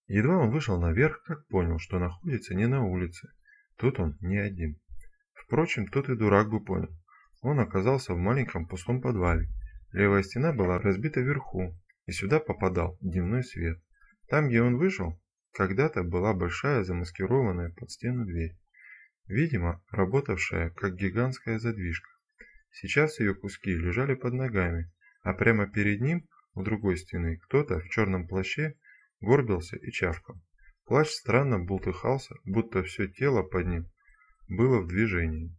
Едва он вышел наверх, как понял, что находится не на улице. Тут он не один. Впрочем, тот и дурак бы понял. Он оказался в маленьком пустом подвале. Левая стена была разбита вверху, и сюда попадал дневной свет. Там, где он вышел, когда-то была большая замаскированная под стену дверь. Видимо, работавшая как гигантская задвижка. Сейчас ее куски лежали под ногами, а прямо перед ним, у другой стены, кто-то в черном плаще горбился и чавкал. Плащ странно бултыхался, будто все тело под ним было в движении.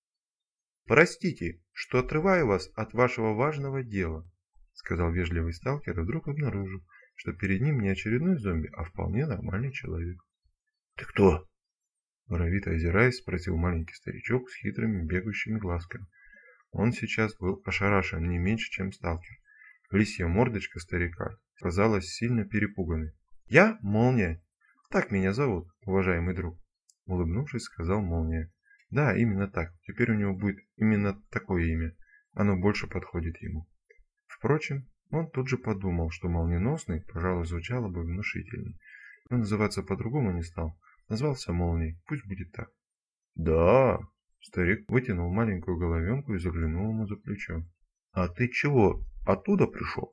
«Простите, что отрываю вас от вашего важного дела», — сказал вежливый сталкер и вдруг обнаружил, что перед ним не очередной зомби, а вполне нормальный человек. «Ты кто?» — воровито озираясь, спросил маленький старичок с хитрыми бегающими глазками. Он сейчас был ошарашен не меньше, чем сталкер. Лисья мордочка старика казалась сильно перепуганной. «Я Молния. Так меня зовут, уважаемый друг», — улыбнувшись, сказал Молния. «Да, именно так. Теперь у него будет именно такое имя. Оно больше подходит ему». Впрочем, он тут же подумал, что молниеносный, пожалуй, звучало бы внушительней. Но называться по-другому не стал. Назвался Молнией. Пусть будет так. «Да», — старик вытянул маленькую головенку и заглянул ему за плечо. «А ты чего, оттуда пришел?»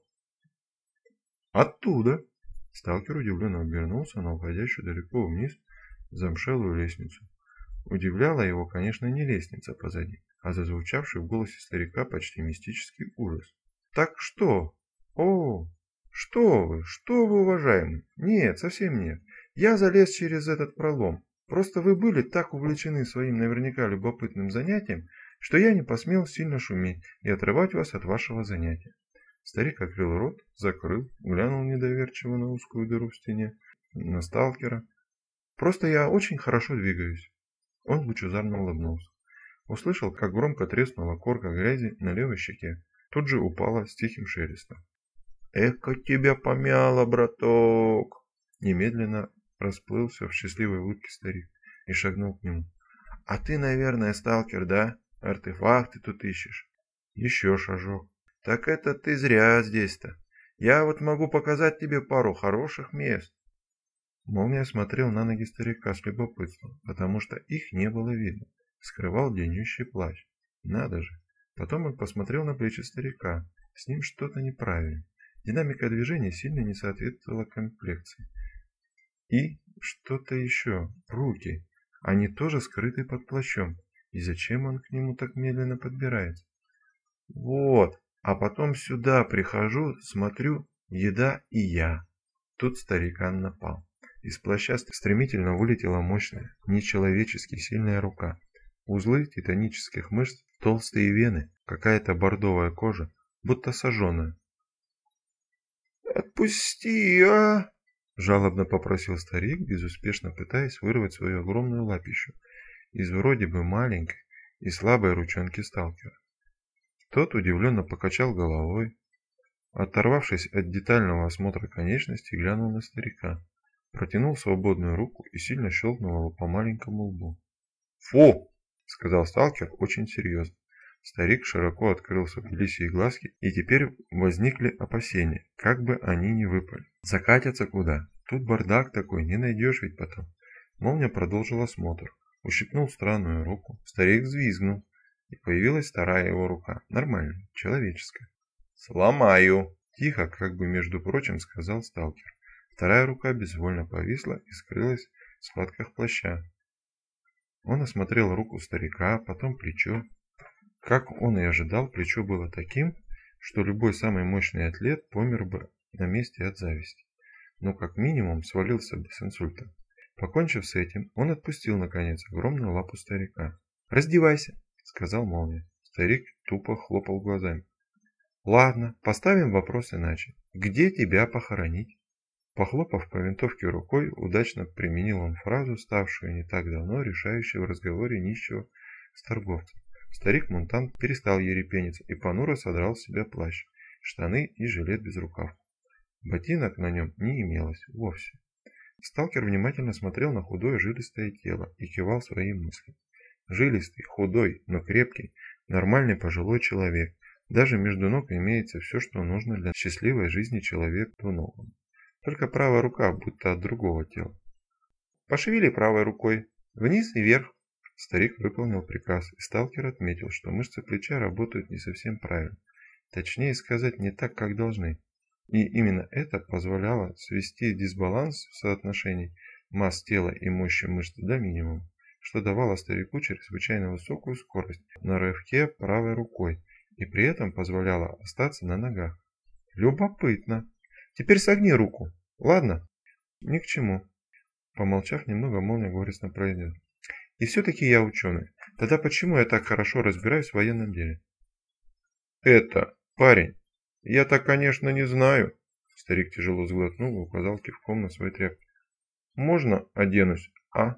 «Оттуда!» Сталкер удивленно обернулся на уходящую далеко вниз замшелую лестницу. Удивляла его, конечно, не лестница позади, а зазвучавший в голосе старика почти мистический ужас. «Так что? О, что вы, уважаемый? Нет, совсем нет. Я залез через этот пролом. Просто вы были так увлечены своим наверняка любопытным занятием, что я не посмел сильно шуметь и отрывать вас от вашего занятия». Старик открыл рот, закрыл, глянул недоверчиво на узкую дыру в стене, на сталкера. «Просто я очень хорошо двигаюсь». Он лучезарно улыбнулся. Услышал, как громко треснула корка грязи на левой щеке. Тут же упала с тихим шелестом. «Эка тебя помяло, браток!» Немедленно расплылся в счастливой улыбке старик и шагнул к нему. «А ты, наверное, сталкер, да? Артефакты тут ищешь?» Еще шажок. «Так это ты зря здесь-то. Я вот могу показать тебе пару хороших мест». Молния смотрел на ноги старика с любопытством, потому что их не было видно. Скрывал длиннющий плащ. Надо же. Потом он посмотрел на плечи старика. С ним что-то неправильно. Динамика движения сильно не соответствовала комплекции. И что-то еще. Руки. Они тоже скрыты под плащом. И зачем он к нему так медленно подбирается? Вот. А потом сюда прихожу, смотрю, еда и я. Тут старикан напал. Из плаща стремительно вылетела мощная, нечеловечески сильная рука. Узлы титанических мышц, толстые вены, какая-то бордовая кожа, будто сожженная. «Отпусти, а!» – жалобно попросил старик, безуспешно пытаясь вырвать свою огромную лапищу из вроде бы маленькой и слабой ручонки сталкера. Тот удивленно покачал головой, оторвавшись от детального осмотра конечностей, глянул на старика, протянул свободную руку и сильно щелкнул его по маленькому лбу. «Фу!» — сказал сталкер очень серьезно. Старик широко открыл свои лисьи глазки, и теперь возникли опасения, как бы они ни выпали. Закатятся куда? Тут бардак такой, не найдешь ведь потом. Молния продолжил осмотр, ущипнул странную руку, старик взвизгнул, и появилась вторая его рука, нормальная, человеческая. «Сломаю!» – тихо, как бы между прочим, сказал сталкер. Вторая рука безвольно повисла и скрылась в складках плаща. Он осмотрел руку старика, потом плечо. Как он и ожидал, плечо было таким, что любой самый мощный атлет помер бы на месте от зависти. Но как минимум свалился бы с инсультом. Покончив с этим, он отпустил наконец огромную лапу старика. «Раздевайся!» — сказал Молния. Старик тупо хлопал глазами. «Ладно, поставим вопрос иначе. Где тебя похоронить?» Похлопав по винтовке рукой, удачно применил он фразу, ставшую не так давно решающей в разговоре нищего с торговцем. Старик-мутант перестал ерепениться и понуро содрал с себя плащ, штаны и жилет без рукавов. Ботинок на нем не имелось вовсе. Сталкер внимательно смотрел на худое жилистое тело и кивал своим мыслям. Жилистый, худой, но крепкий, нормальный пожилой человек. Даже между ног имеется все, что нужно для счастливой жизни человеку новому. только правая рука будто от другого тела. «Пошевели правой рукой, вниз и вверх». Старик выполнил приказ, и сталкер отметил, что мышцы плеча работают не совсем правильно. Точнее сказать, не так, как должны. И именно это позволяло свести дисбаланс в соотношении масс тела и мощи мышц до минимума, что давало старику чрезвычайно высокую скорость на рывке правой рукой и при этом позволяло остаться на ногах. Любопытно. Теперь согни руку. Ладно? Ни к чему. Помолчав немного, молния горестно произнес. И все-таки я ученый. Тогда почему я так хорошо разбираюсь в военном деле? Это, парень, я-то, конечно, не знаю. Старик тяжело сглотнул и указал кивком на свой тряпки. Можно оденусь, а?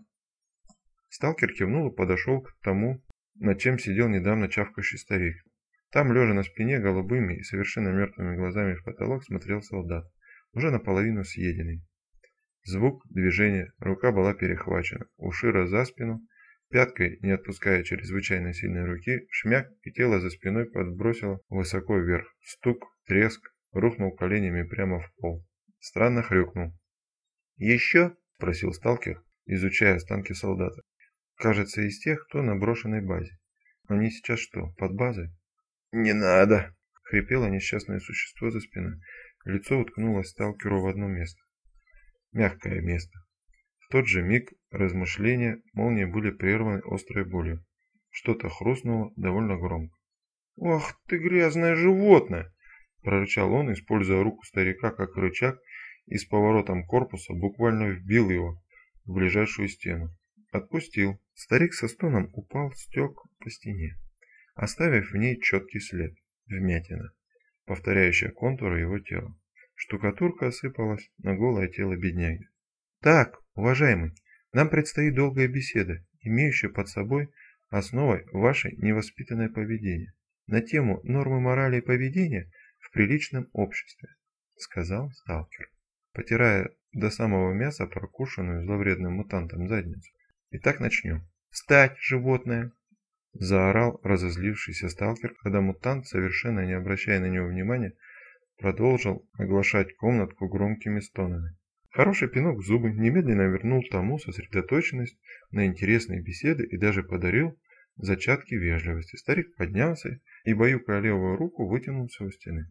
Сталкер кивнул и подошел к тому, над чем сидел недавно чавкающий старик. Там, лежа на спине, голубыми и совершенно мертвыми глазами в потолок, смотрел солдат, уже наполовину съеденный. Звук, движение, рука была перехвачена, ушира за спину, пяткой, не отпуская чрезвычайно сильной руки, шмяк, и тело за спиной подбросило высоко вверх. Стук, треск, рухнул коленями прямо в пол. Странно хрюкнул. «Еще?» – спросил сталкер, изучая останки солдата. «Кажется, из тех, кто на брошенной базе. Они сейчас что, под базой?» «Не надо!» – хрипело несчастное существо за спиной. Лицо уткнулось сталкеру в одно место. Мягкое место. В тот же миг размышления молнии были прерваны острой болью. Что-то хрустнуло довольно громко. «Ах ты грязное животное!» – прорычал он, используя руку старика как рычаг, и с поворотом корпуса буквально вбил его в ближайшую стену. Отпустил. Старик со стоном упал, стек по стене, оставив в ней четкий след, вмятина, повторяющая контуры его тела. Штукатурка осыпалась на голое тело бедняги. «Так, уважаемый, нам предстоит долгая беседа, имеющая под собой основой ваше невоспитанное поведение на тему нормы морали и поведения в приличном обществе», — сказал сталкер, потирая до самого мяса прокушенную зловредным мутантом задницу. «Итак, начнем. Встать, животное!» — заорал разозлившийся сталкер, когда мутант, совершенно не обращая на него внимания, продолжил оглашать комнатку громкими стонами. Хороший пинок в зубы немедленно вернул тому сосредоточенность на интересной беседе и даже подарил зачатки вежливости. Старик поднялся и, баюкая левую руку, вытянулся у стены.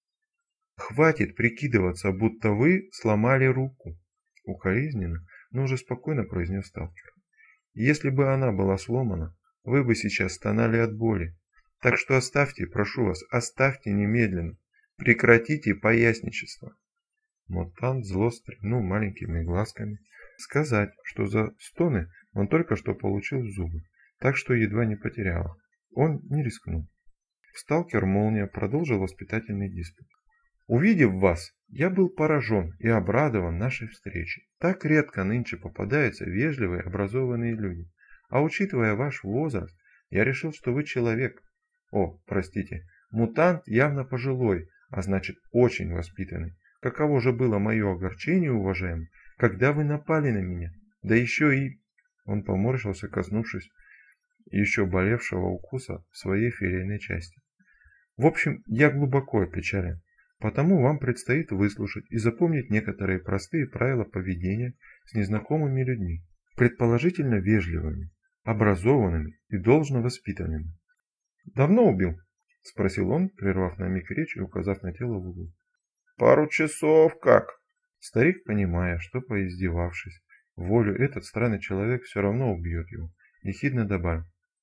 «Хватит прикидываться, будто вы сломали руку!» — укоризненно, но уже спокойно произнес сталкер. «Если бы она была сломана, вы бы сейчас стонали от боли. Так что оставьте, прошу вас, оставьте немедленно. Прекратите поясничество!» Мутант зло стрельнул маленькими глазками. Сказать, что за стоны он только что получил в зубы, так что едва не потерял. Он не рискнул. Сталкер-молния продолжил воспитательный диспут. «Увидев вас, я был поражен и обрадован нашей встрече. Так редко нынче попадаются вежливые, образованные люди. А учитывая ваш возраст, я решил, что вы человек. О, простите, мутант явно пожилой, а значит очень воспитанный. Каково же было мое огорчение, уважаемый, когда вы напали на меня, да еще и...» Он поморщился, коснувшись еще болевшего укуса в своей филейной части. «В общем, я глубоко опечален, потому вам предстоит выслушать и запомнить некоторые простые правила поведения с незнакомыми людьми, предположительно вежливыми, образованными и должно воспитанными». «Давно убил?» — спросил он, прервав на миг речь и указав на тело в углу. «Пару часов как?» Старик, понимая, что, поиздевавшись волю, этот странный человек все равно убьет его, ехидно добавил.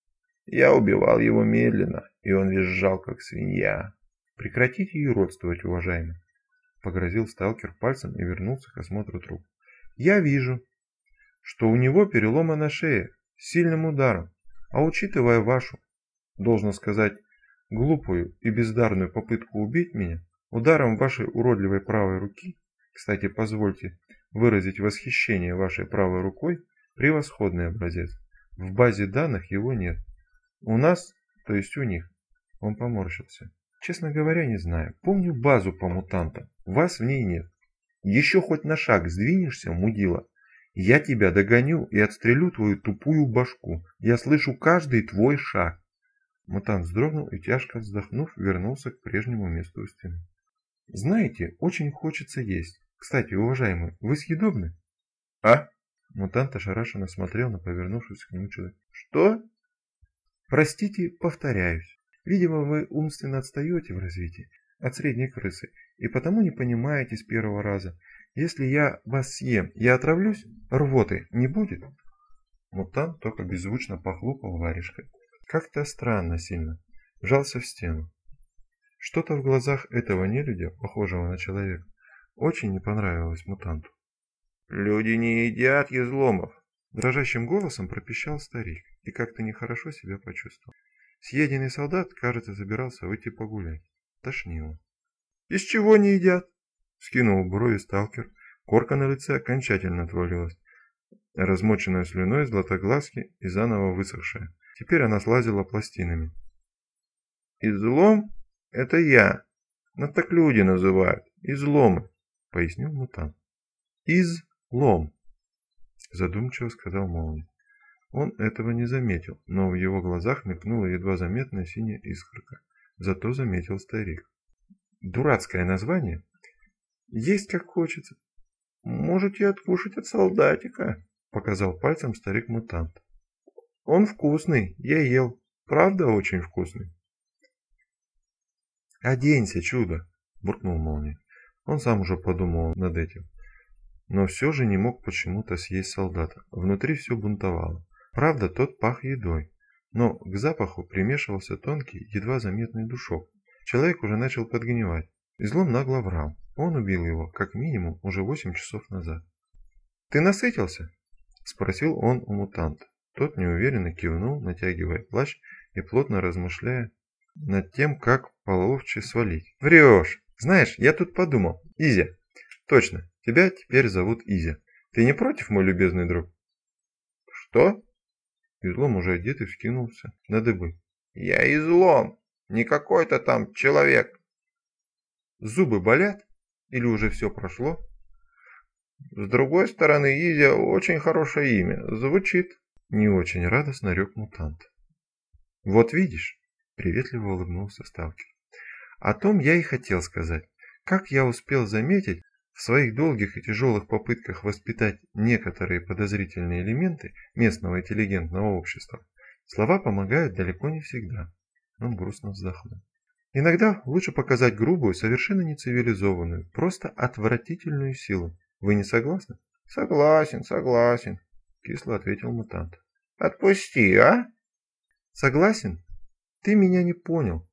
«Я убивал его медленно, и он визжал, как свинья». «Прекратите юродствовать, уважаемый», — погрозил сталкер пальцем и вернулся к осмотру труп. «Я вижу, что у него переломана шея с сильным ударом, а учитывая вашу, должно сказать, глупую и бездарную попытку убить меня, ударом вашей уродливой правой руки, кстати, позвольте выразить восхищение вашей правой рукой, превосходный образец. В базе данных его нет. У нас, то есть у них». Он поморщился. «Честно говоря, не знаю. Помню базу по мутантам. Вас в ней нет. Еще хоть на шаг сдвинешься, мудила, я тебя догоню и отстрелю твою тупую башку. Я слышу каждый твой шаг». Мутант вздрогнул и, тяжко вздохнув, вернулся к прежнему месту у стены. «Знаете, очень хочется есть. Кстати, уважаемый, вы съедобны? А? Мутант ошарашенно смотрел на повернувшуюся к нему человека. Что? Простите, повторяюсь. Видимо, вы умственно отстаете в развитии от средней крысы и потому не понимаете с первого раза. Если я вас съем, я отравлюсь? Рвоты не будет? Мутант только беззвучно похлопал варежкой. Как-то странно сильно. Вжался в стену. Что-то в глазах этого нелюдя, похожего на человека, очень не понравилось мутанту. «Люди не едят изломов!» Дрожащим голосом пропищал старик и как-то нехорошо себя почувствовал. Съеденный солдат, кажется, собирался выйти погулять. Тошнило. «Из чего не едят?» Скинул брови сталкер. Корка на лице окончательно отвалилась, размоченная слюной златоглазки и заново высохшая. Теперь она слазила пластинами. «Излом? Это я. Нас так люди называют. Изломы», — пояснил мутант. «Излом», — задумчиво сказал Молния. Он этого не заметил, но в его глазах мелькнула едва заметная синяя искорка. Зато заметил старик. «Дурацкое название. Есть как хочется. Можете откушать от солдатика», — показал пальцем старик-мутант. «Он вкусный, я ел. Правда, очень вкусный». «Оденься, чудо!» – буркнул Молния. Он сам уже подумал над этим. Но все же не мог почему-то съесть солдата. Внутри все бунтовало. Правда, тот пах едой. Но к запаху примешивался тонкий, едва заметный душок. Человек уже начал подгнивать. Излом нагло врал. Он убил его, как минимум, уже 8 часов назад. «Ты насытился?» – спросил он у мутанта. Тот неуверенно кивнул, натягивая плащ и плотно размышляя над тем, как половче свалить. «Врешь! Знаешь, я тут подумал. Изя. Точно, тебя теперь зовут Изя. Ты не против, мой любезный друг?» «Что?» Излом уже одетый вскинулся на дыбы. «Я Излом, не какой-то там человек». «Зубы болят? Или уже все прошло?» «С другой стороны, Изя очень хорошее имя. Звучит». Не очень радостно рёк мутант. «Вот видишь?» — приветливо улыбнулся сталкер. «О том я и хотел сказать. Как я успел заметить, в своих долгих и тяжелых попытках воспитать некоторые подозрительные элементы местного интеллигентного общества, слова помогают далеко не всегда». Он грустно вздохнул. «Иногда лучше показать грубую, совершенно нецивилизованную, просто отвратительную силу. Вы не согласны?» «Согласен», — кисло ответил мутант. «Отпусти, а?» «Согласен? Ты меня не понял.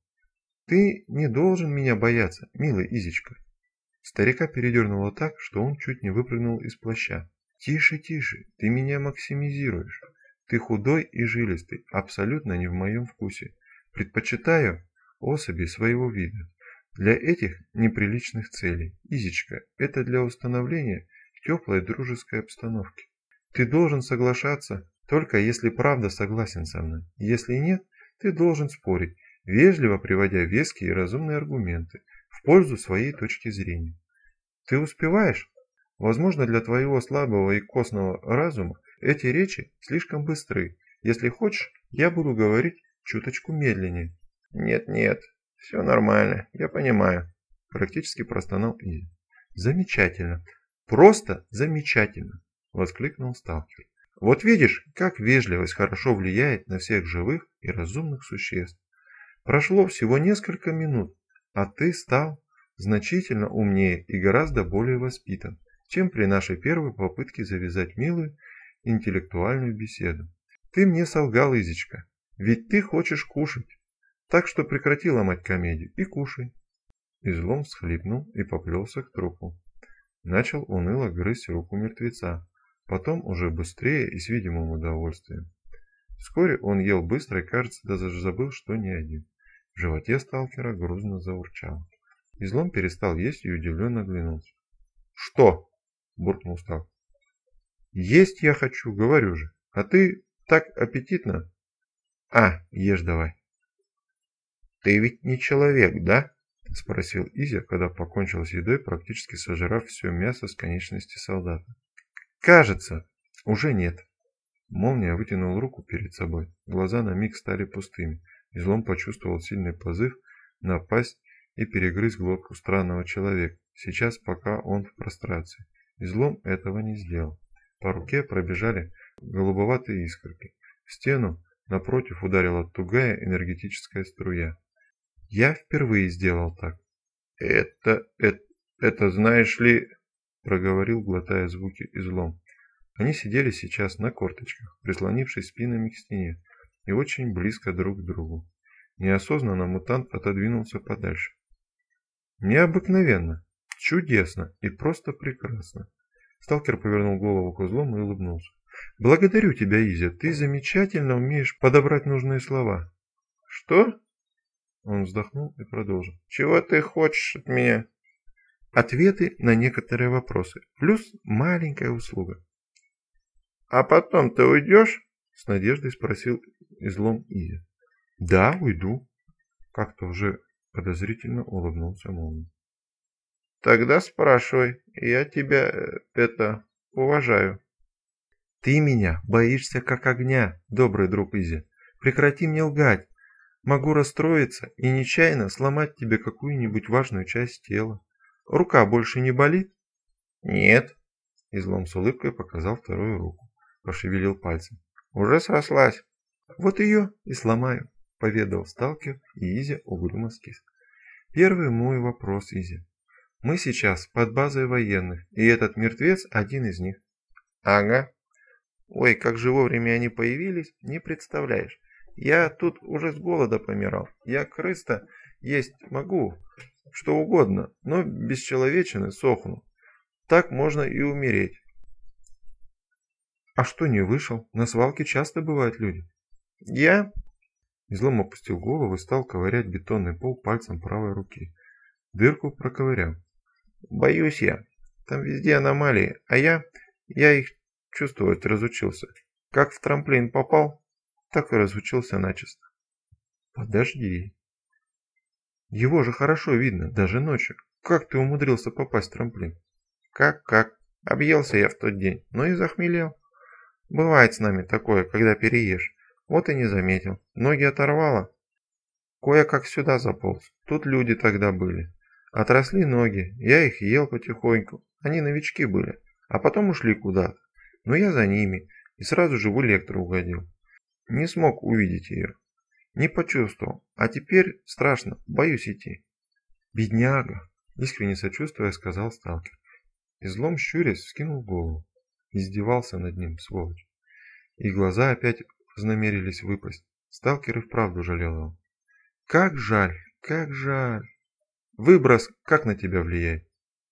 Ты не должен меня бояться, милая Изечка». Старика передернуло так, что он чуть не выпрыгнул из плаща. «Тише, тише, ты меня максимизируешь. Ты худой и жилистый, абсолютно не в моем вкусе. Предпочитаю особи своего вида. Для этих неприличных целей. Изечка, это для установления теплой дружеской обстановки. Ты должен соглашаться, только если правда согласен со мной. Если нет, ты должен спорить, вежливо приводя веские и разумные аргументы в пользу своей точки зрения. Ты успеваешь? Возможно, для твоего слабого и костного разума эти речи слишком быстры. Если хочешь, я буду говорить чуточку медленнее». «Нет, все нормально, я понимаю», – практически простонал Изи. «Замечательно, просто замечательно», – воскликнул сталкер. «Вот видишь, как вежливость хорошо влияет на всех живых и разумных существ. Прошло всего несколько минут, а ты стал значительно умнее и гораздо более воспитан, чем при нашей первой попытке завязать милую интеллектуальную беседу. Ты мне солгал, Изечка, ведь ты хочешь кушать. Так что прекрати ломать комедию и кушай». Излом всхлипнул и поплелся к трупу. Начал уныло грызть руку мертвеца, потом уже быстрее и с видимым удовольствием. Вскоре он ел быстро и, кажется, даже забыл, что не один. В животе сталкера грузно заурчало. Излом перестал есть и удивленно оглянулся. «Что?» – буркнул сталкер. «Есть я хочу, говорю же. А ты так аппетитно. Ешь давай». «Ты ведь не человек, да?» – спросил Изя, когда покончил с едой, практически сожрав все мясо с конечности солдата. «Кажется, уже нет». Молния вытянул руку перед собой. Глаза на миг стали пустыми. Излом почувствовал сильный позыв напасть и перегрызть глотку странного человека, сейчас пока он в прострации. Излом этого не сделал. По руке пробежали голубоватые искорки. В стену напротив ударила тугая энергетическая струя. Я впервые сделал так. Это, знаешь ли, проговорил, глотая звуки, Излом. Они сидели сейчас на корточках, прислонившись спинами к стене, и очень близко друг к другу. Неосознанно мутант отодвинулся подальше. Необыкновенно, чудесно и просто прекрасно. Сталкер повернул голову к Излому и улыбнулся. Благодарю тебя, Изя, ты замечательно умеешь подобрать нужные слова. Что? Он вздохнул и продолжил. Чего ты хочешь от меня? Ответы на некоторые вопросы, плюс маленькая услуга. А потом ты уйдешь? С надеждой спросил Излом Изя. Да, уйду. Как-то уже подозрительно улыбнулся Молния. Тогда спрашивай, я тебя, уважаю. Ты меня боишься как огня, добрый друг Изи. Прекрати мне лгать. Могу расстроиться и нечаянно сломать тебе какую-нибудь важную часть тела. Рука больше не болит? Нет. Излом с улыбкой показал вторую руку. Пошевелил пальцем. Уже срослась. Вот ее и сломаю, поведал сталкер, и Изя угрюмо скис. Первый мой вопрос, Изя. Мы сейчас под базой военных, и этот мертвец один из них. Ага. Ой, как же вовремя они появились, не представляешь. Я тут уже с голода помирал. Я крыса есть могу, что угодно, но без человечины сохну. Так можно и умереть. А что не вышел? На свалке часто бывают люди. Я? Излом опустил голову и стал ковырять бетонный пол пальцем правой руки. Дырку проковырял. Боюсь я. Там везде аномалии, а я их чувствовать разучился. Как в трамплин попал, так и разучился начисто. Подожди. Его же хорошо видно, даже ночью. Как ты умудрился попасть в трамплин? Как? Объелся я в тот день, но и захмелел. Бывает с нами такое, когда переешь. Вот и не заметил. Ноги оторвало. Кое-как сюда заполз. Тут люди тогда были. Отросли ноги, я их ел потихоньку. Они новички были, а потом ушли куда-то. Но я за ними и сразу же в электру угодил. Не смог увидеть ее. Не почувствовал. А теперь страшно, боюсь идти. Бедняга, искренне сочувствуя, сказал сталкер. Излом, щурясь, вскинул голову. Издевался над ним, сволочь. И глаза опять вознамерились выпасть. Сталкер и вправду жалел его. Как жаль, как жаль. Выброс как на тебя влияет?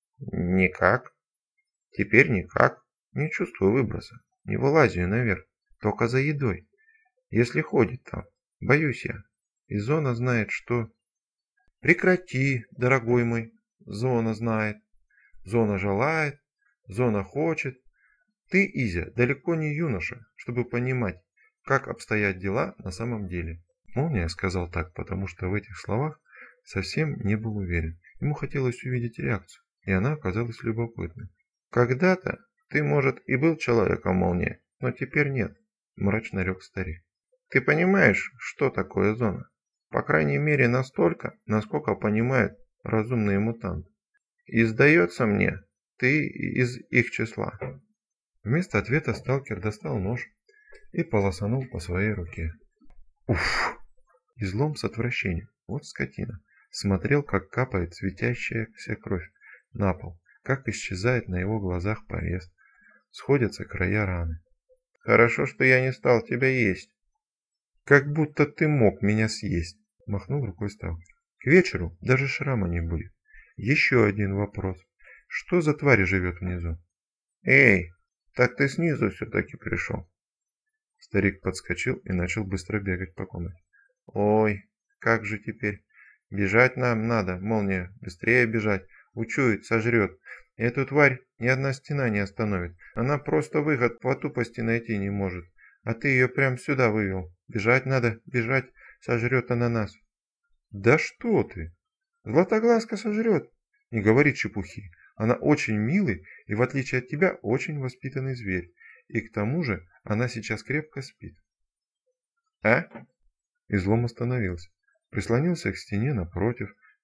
Никак. Теперь никак. Не чувствую выброса. Не вылазю наверх. Только за едой. Если ходит там. Боюсь я. И зона знает, что... Прекрати, дорогой мой. Зона знает. Зона желает. Зона хочет. Ты, Изя, далеко не юноша, чтобы понимать, как обстоят дела на самом деле. Молния сказал так, потому что в этих словах совсем не был уверен. Ему хотелось увидеть реакцию, и она оказалась любопытной. «Когда-то ты, может, и был человеком, Молния, но теперь нет», – мрачно рёк старик. «Ты понимаешь, что такое зона? По крайней мере настолько, насколько понимают разумные мутанты. И сдается мне, ты из их числа». Вместо ответа сталкер достал нож и полосанул по своей руке. Уф! Излом с отвращением, вот скотина, смотрел, как капает светящаяся кровь на пол, как исчезает на его глазах порез, сходятся края раны. «Хорошо, что я не стал тебя есть». «Как будто ты мог меня съесть», – махнул рукой сталкер. «К вечеру даже шрама не будет. Еще один вопрос. Что за тварь живет внизу?» «Эй, так ты снизу все-таки пришел». Старик подскочил и начал быстро бегать по комнате. «Ой, как же теперь? Бежать нам надо, Молния, быстрее бежать. Учует, сожрет. Эту тварь ни одна стена не остановит. Она просто выход по тупости найти не может. А ты ее прям сюда вывел. Бежать надо, бежать, сожрет она нас». «Да что ты? Златоглазка сожрет. Не говори чепухи. Она очень милый и, в отличие от тебя, очень воспитанный зверь. И к тому же она сейчас крепко спит». «А?» Излом остановился, прислонился к стене напротив,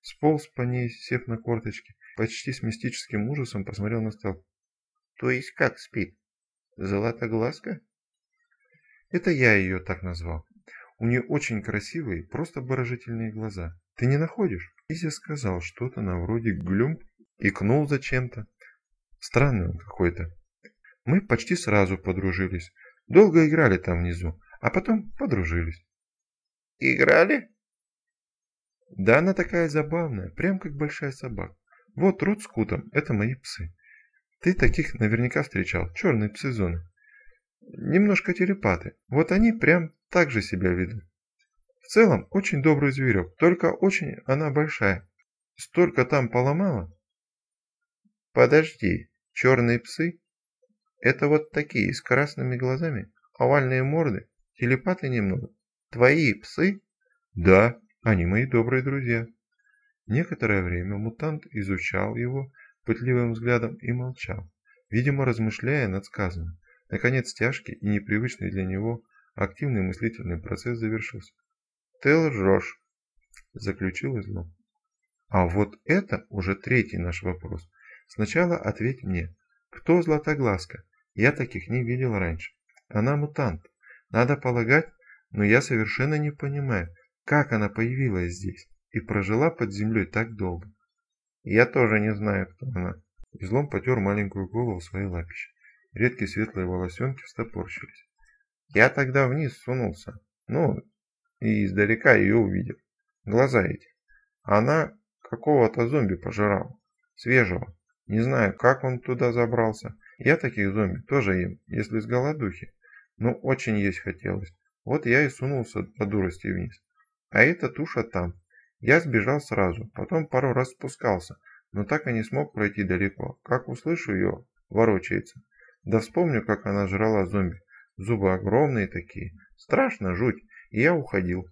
сполз по ней, сев на корточки, почти с мистическим ужасом посмотрел на стол. То есть как спит? Золотоглазка? Это я ее так назвал. У нее очень красивые, просто обворожительные глаза. Ты не находишь? Изя сказал что-то на вроде глюм, икнул зачем-то. Странный он какой-то. Мы почти сразу подружились. Долго играли там внизу, а потом подружились. Играли? Да, она такая забавная, прям как большая собака. Вот Рот с Кутом, это мои псы. Ты таких наверняка встречал, черные псы зоны. Немножко телепаты. Вот они прям так же себя ведут. В целом, очень добрый зверек, только очень она большая. Столько там поломала. Подожди, черные псы? Это вот такие, с красными глазами, овальные морды, телепаты немного. Твои псы? Да, они мои добрые друзья. Некоторое время мутант изучал его пытливым взглядом и молчал, видимо размышляя над сказанным. Наконец тяжкий и непривычный для него активный мыслительный процесс завершился. «Ты лжешь», – заключил излом. «А вот это уже третий наш вопрос. Сначала ответь мне, кто Златоглазка? Я таких не видел раньше. Она мутант, надо полагать, но я совершенно не понимаю, как она появилась здесь и прожила под землей так долго. Я тоже не знаю, кто она». Излом потер маленькую голову своей лапищей. Редкие светлые волосенки встопорщились. Я тогда вниз сунулся. Ну, и издалека ее увидел. Глаза эти. Она какого-то зомби пожирала. Свежего. Не знаю, как он туда забрался. Я таких зомби тоже ем, если с голодухи. Но очень есть хотелось. Вот я и сунулся по дурости вниз. А эта туша там. Я сбежал сразу, потом пару раз спускался, но так и не смог пройти далеко. Как услышу ее, ворочается. Да вспомню, как она жрала зомби. Зубы огромные такие. Страшно, жуть. И я уходил.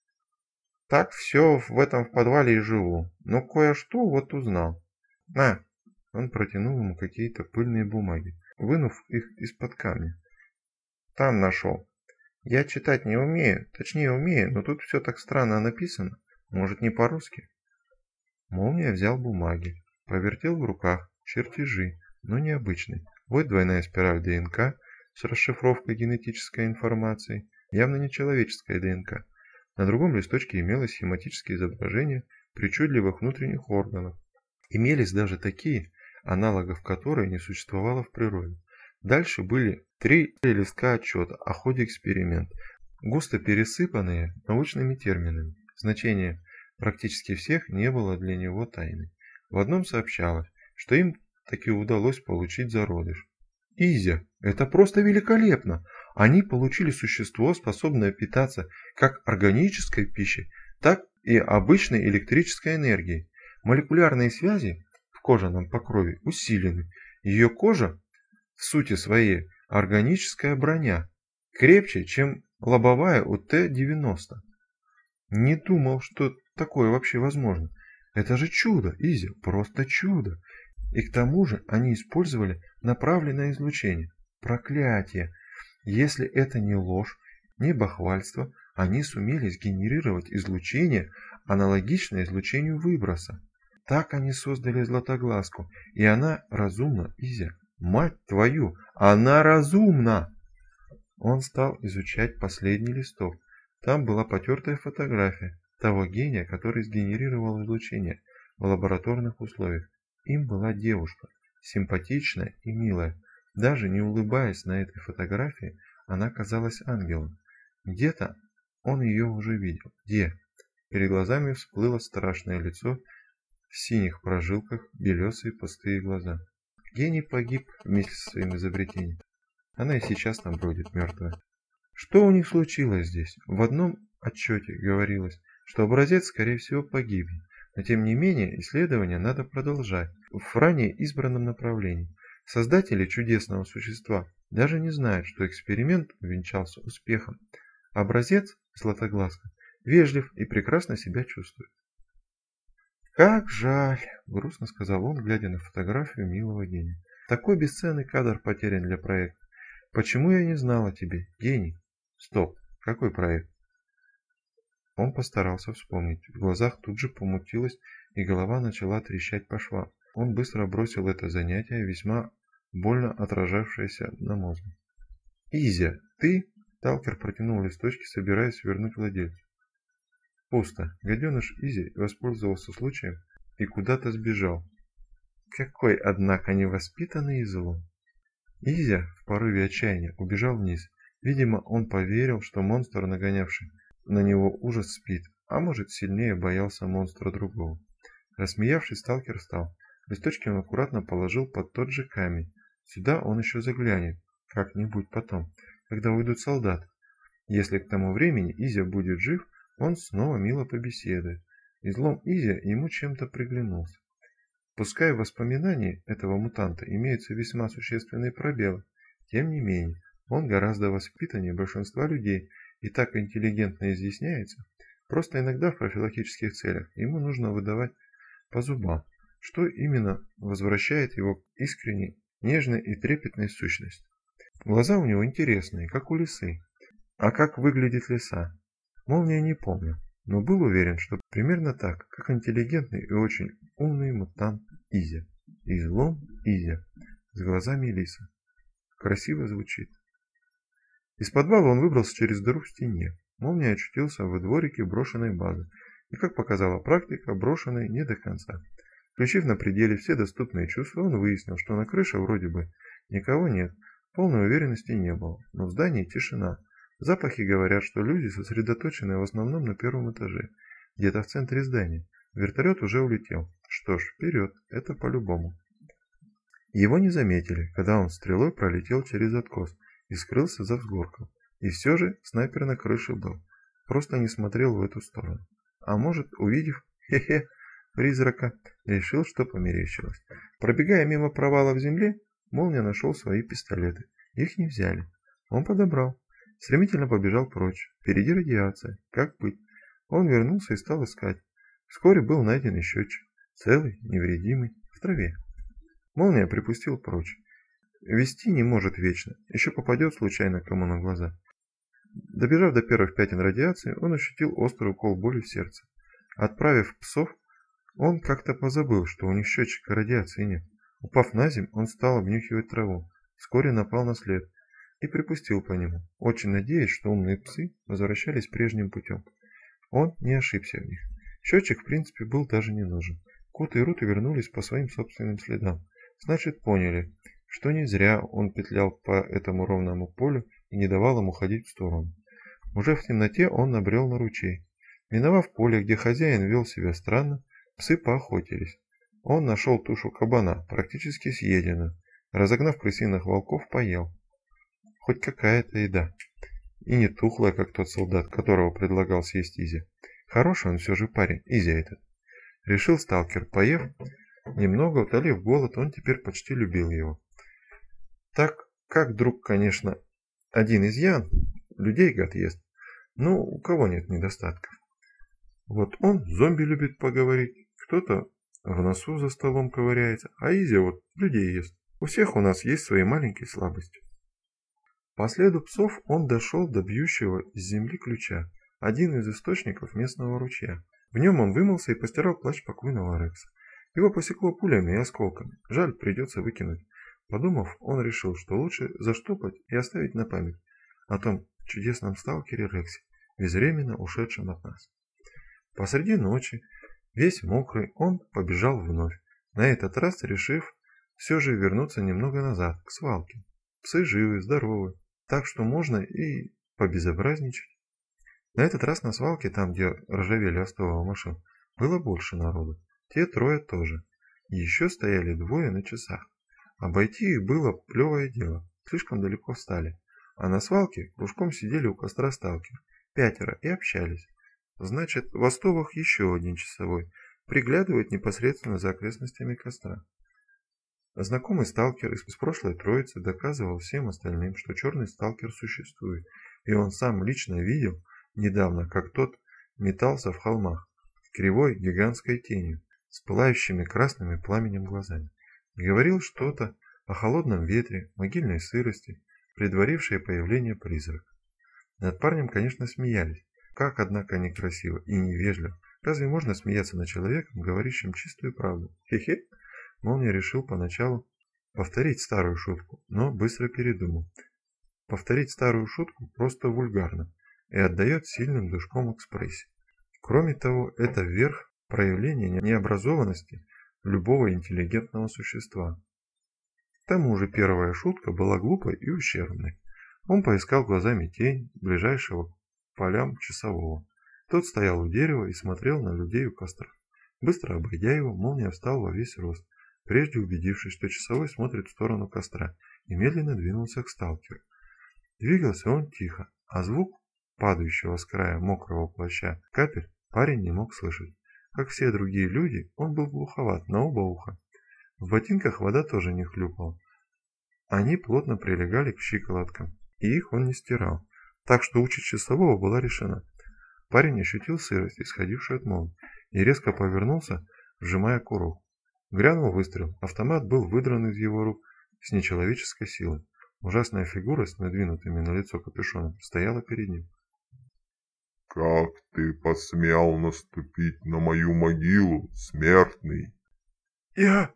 Так все в этом в подвале и живу. Но кое-что вот узнал. На. Он протянул ему какие-то пыльные бумаги, вынув их из-под камня. Там нашел. Я читать не умею, точнее умею, но тут все так странно написано. Может, не по-русски? Молния взял бумаги, повертел в руках чертежи, но необычные. Вот двойная спираль ДНК с расшифровкой генетической информации, явно не человеческая ДНК. На другом листочке имелось схематические изображения причудливых внутренних органов. Имелись даже такие, аналогов которой не существовало в природе. Дальше были 3 листка отчета о ходе эксперимента, густо пересыпанные научными терминами. Значение практически всех не было для него тайной. В одном сообщалось, что им таки удалось получить зародыш. Изя, это просто великолепно! Они получили существо, способное питаться как органической пищей, так и обычной электрической энергией. Молекулярные связи в кожаном покрове усилены. Ее кожа в сути своей органическая броня, крепче, чем лобовая у Т-90. Не думал, что такое вообще возможно. Это же чудо, Изя, просто чудо. И к тому же они использовали направленное излучение. Проклятие! Если это не ложь, не бахвальство, они сумели сгенерировать излучение, аналогичное излучению выброса. Так они создали Златоглазку, и она разумна, Изя. Мать твою, она разумна! Он стал изучать последний листок. Там была потертая фотография того гения, который сгенерировал излучение в лабораторных условиях. Им была девушка, симпатичная и милая. Даже не улыбаясь на этой фотографии, она казалась ангелом. Где-то он ее уже видел. Где? Перед глазами всплыло страшное лицо, в синих прожилках белесые пустые глаза. Гений погиб вместе со своим изобретением. Она и сейчас там бродит мертвая. Что у них случилось здесь? В одном отчете говорилось, что образец, скорее всего, погибнет. Но тем не менее, исследования надо продолжать в ранее избранном направлении. Создатели чудесного существа даже не знают, что эксперимент увенчался успехом. Образец, Златоглазка, вежлив и прекрасно себя чувствует. «Как жаль!» – грустно сказал он, глядя на фотографию милого гения. «Такой бесценный кадр потерян для проекта. Почему я не знал о тебе, гений?» «Стоп! Какой проект?» Он постарался вспомнить. В глазах тут же помутилось, и голова начала трещать по швам. Он быстро бросил это занятие, весьма больно отражавшееся на мозге. «Изя, ты?» Сталкер протянул листочки, собираясь вернуть владельцу. Пусто. Гаденыш Изи воспользовался случаем и куда-то сбежал. Какой, однако, невоспитанный излом. Изя в порыве отчаяния убежал вниз. Видимо, он поверил, что монстр, нагонявший на него ужас, спит, а может, сильнее боялся монстра другого. Рассмеявшись, сталкер встал. Листочки он аккуратно положил под тот же камень. Сюда он еще заглянет, как-нибудь потом, когда уйдут солдаты. Если к тому времени Изя будет жив, он снова мило побеседует. Излом Изя ему чем-то приглянулся. Пускай в воспоминании этого мутанта имеются весьма существенные пробелы, тем не менее, он гораздо воспитаннее большинства людей и так интеллигентно изъясняется. Просто иногда в профилактических целях ему нужно выдавать по зубам, что именно возвращает его к искренней, нежной и трепетной сущности. Глаза у него интересные, как у лисы. А как выглядит лиса? Молния не помнил, но был уверен, что примерно так, как интеллигентный и очень умный мутант Изя. Излом Изя, с глазами лиса. Красиво звучит. Из подвала он выбрался через дыру в стене. Молния очутился во дворике брошенной базы. И, как показала практика, брошенной не до конца. Включив на пределе все доступные чувства, он выяснил, что на крыше вроде бы никого нет. Полной уверенности не было, но в здании тишина. Запахи говорят, что люди сосредоточены в основном на первом этаже, где-то в центре здания. Вертолет уже улетел. Что ж, вперед, это по-любому. Его не заметили, когда он стрелой пролетел через откос и скрылся за взгорком. И все же снайпер на крыше был. Просто не смотрел в эту сторону. А может, увидев, призрака, решил, что померещилось. Пробегая мимо провала в земле, Молния нашел свои пистолеты. Их не взяли. Он подобрал. Стремительно побежал прочь. Впереди радиация. Как быть? Он вернулся и стал искать. Вскоре был найден и счетчик. Целый, невредимый, в траве. Молния припустил прочь. Вести не может вечно. Еще попадет случайно кому на глаза. Добежав до первых пятен радиации, он ощутил острый укол боли в сердце. Отправив псов, он как-то позабыл, что у них счетчика радиации нет. Упав на землю, он стал обнюхивать траву. Вскоре напал на след и припустил по нему, очень надеясь, что умные псы возвращались прежним путем. Он не ошибся в них. Счетчик, в принципе, был даже не нужен. Кот и Рут вернулись по своим собственным следам. Значит, поняли, что не зря он петлял по этому ровному полю и не давал им уходить в сторону. Уже в темноте он набрел на ручей. Миновав поле, где хозяин вел себя странно, псы поохотились. Он нашел тушу кабана, практически съеденную. Разогнав крысиных волков, поел. Хоть какая-то еда. И не тухлая, как тот солдат, которого предлагал съесть Изя. Хороший он все же парень, Изя этот. Решил сталкер, поев, немного утолив голод, он теперь почти любил его. Так, как друг, конечно, один изъян, людей гад ест. Ну, у кого нет недостатков. Вот он, зомби любит поговорить, кто-то в носу за столом ковыряется, а Изя вот людей ест. У всех у нас есть свои маленькие слабости. По следу псов он дошел до бьющего из земли ключа, один из источников местного ручья. В нем он вымылся и постирал плащ покойного Рекса. Его посекло пулями и осколками. Жаль, придется выкинуть. Подумав, он решил, что лучше заштопать и оставить на память о том чудесном сталкере Рексе, безвременно ушедшем от нас. Посреди ночи, весь мокрый, он побежал вновь, на этот раз решив все же вернуться немного назад, к свалке. Псы живы, здоровы, так что можно и побезобразничать. На этот раз на свалке, там где ржавели остовы машин, было больше народу. Те трое тоже. И еще стояли двое на часах. Обойти их было плевое дело, слишком далеко встали. А на свалке кружком сидели у костра сталкеры, 5 и общались. Значит, в остовах еще один часовой, приглядывает непосредственно за окрестностями костра. Знакомый сталкер из прошлой троицы доказывал всем остальным, что черный сталкер существует, и он сам лично видел недавно, как тот метался в холмах, кривой гигантской тенью, с пылающими красными пламенем глазами. Говорил что-то о холодном ветре, могильной сырости, предварившей появление призрака. Над парнем, конечно, смеялись. Как, однако, некрасиво и невежливо. Разве можно смеяться над человеком, говорящим чистую правду? Хе-хе. Молния решил поначалу повторить старую шутку, но быстро передумал. Повторить старую шутку просто вульгарно и отдает сильным душком экспрессии. Кроме того, это верх проявления необразованности любого интеллигентного существа. К тому же первая шутка была глупой и ущербной. Он поискал глазами тень ближайшего к полям часового. Тот стоял у дерева и смотрел на людей у костра. Быстро обойдя его, Молния встал во весь рост, прежде убедившись, что часовой смотрит в сторону костра, и медленно двинулся к сталкеру. Двигался он тихо, а звук падающего с края мокрого плаща капель парень не мог слышать. Как все другие люди, он был глуховат на оба уха. В ботинках вода тоже не хлюпала. Они плотно прилегали к щиколоткам, и их он не стирал, так что участь часового была решена. Парень ощутил сырость, исходившую от молнии, и резко повернулся, сжимая курок. Грянул выстрел, автомат был выдран из его рук с нечеловеческой силой. Ужасная фигура с надвинутыми на лицо капюшоном стояла перед ним. «Как ты посмел наступить на мою могилу, смертный?» «Я...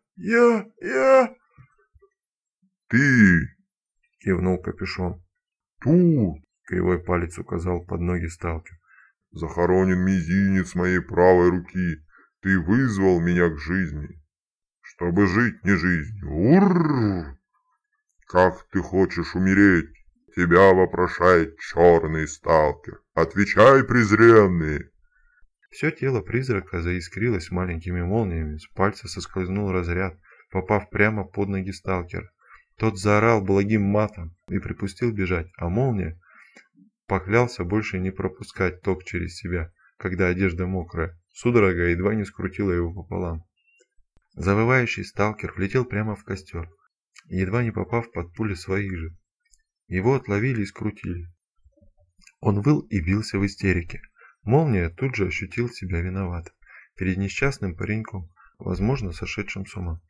«Ты!» — кивнул капюшон. «Тут!» — кривой палец указал под ноги сталкер. «Захоронен мизинец моей правой руки. Ты вызвал меня к жизни, чтобы жить не жизнью. Урррр! Как ты хочешь умереть? Тебя вопрошает черный сталкер. Отвечай, презренный!» Все тело призрака заискрилось маленькими молниями, с пальца соскользнул разряд, попав прямо под ноги сталкера. Тот заорал благим матом и припустил бежать, а молния поклялся больше не пропускать ток через себя, когда одежда мокрая. Судорога едва не скрутила его пополам. Завывающий сталкер влетел прямо в костер, едва не попав под пули своих же. Его отловили и скрутили. Он выл и бился в истерике. Молния тут же ощутил себя виноватым перед несчастным пареньком, возможно, сошедшим с ума.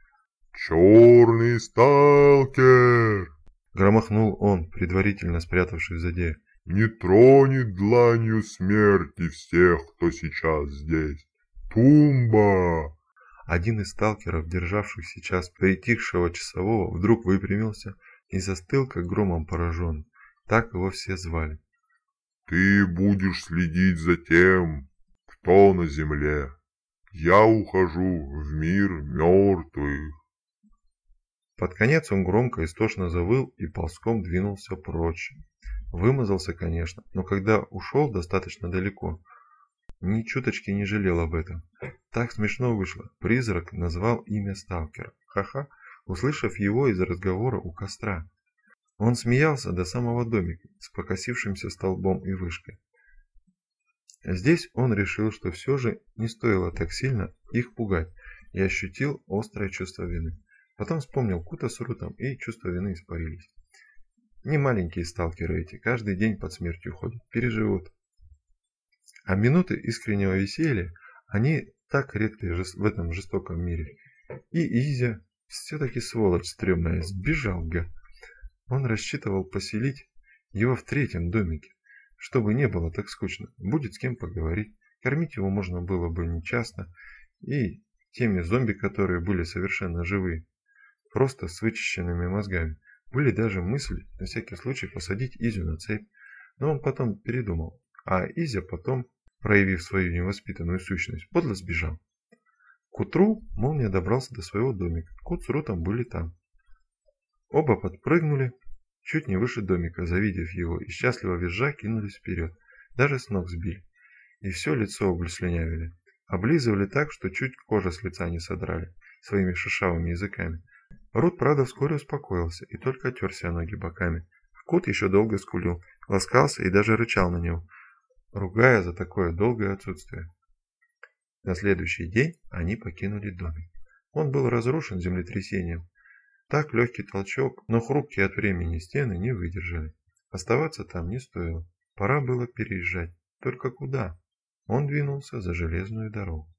«Черный сталкер!» — громыхнул он, предварительно спрятавшись за дерево. «Не тронет дланью смерти всех, кто сейчас здесь. Тумба!» Один из сталкеров, державших сейчас притихшего часового, вдруг выпрямился и застыл, как громом пораженный. Так его все звали. «Ты будешь следить за тем, кто на земле. Я ухожу в мир мертвых». Под конец он громко истошно завыл и ползком двинулся прочь. Вымазался, конечно, но когда ушел достаточно далеко, ни чуточки не жалел об этом. Так смешно вышло. Призрак назвал имя сталкера. Ха-ха, услышав его из разговора у костра. Он смеялся до самого домика с покосившимся столбом и вышкой. Здесь он решил, что все же не стоило так сильно их пугать, и ощутил острое чувство вины. Потом вспомнил Кута с Рутом, и чувства вины испарились. Не маленькие сталкеры эти, каждый день под смертью ходят, переживут. А минуты искреннего веселья, они так редки в этом жестоком мире. И Изя, все-таки сволочь стрёмная, сбежал, га. Он рассчитывал поселить его в третьем домике, чтобы не было так скучно, будет с кем поговорить. Кормить его можно было бы нечасто, и теми зомби, которые были совершенно живые, просто с вычищенными мозгами. Были даже мысли на всякий случай посадить Изю на цепь, но он потом передумал, а Изя потом, проявив свою невоспитанную сущность, подло сбежал. К утру Молния добрался до своего домика, Кот с Рутом были там. Оба подпрыгнули чуть не выше домика, завидев его, и счастливо визжа кинулись вперед, даже с ног сбили, и все лицо облюслюнявили, облизывали так, что чуть кожа с лица не содрали своими шершавыми языками. Рут, правда, вскоре успокоился и только отерся о ноги боками. Кот еще долго скулил, ласкался и даже рычал на него, ругая за такое долгое отсутствие. На следующий день они покинули домик. Он был разрушен землетрясением. Так легкий толчок, но хрупкие от времени стены не выдержали. Оставаться там не стоило. Пора было переезжать. Только куда? Он двинулся за железную дорогу.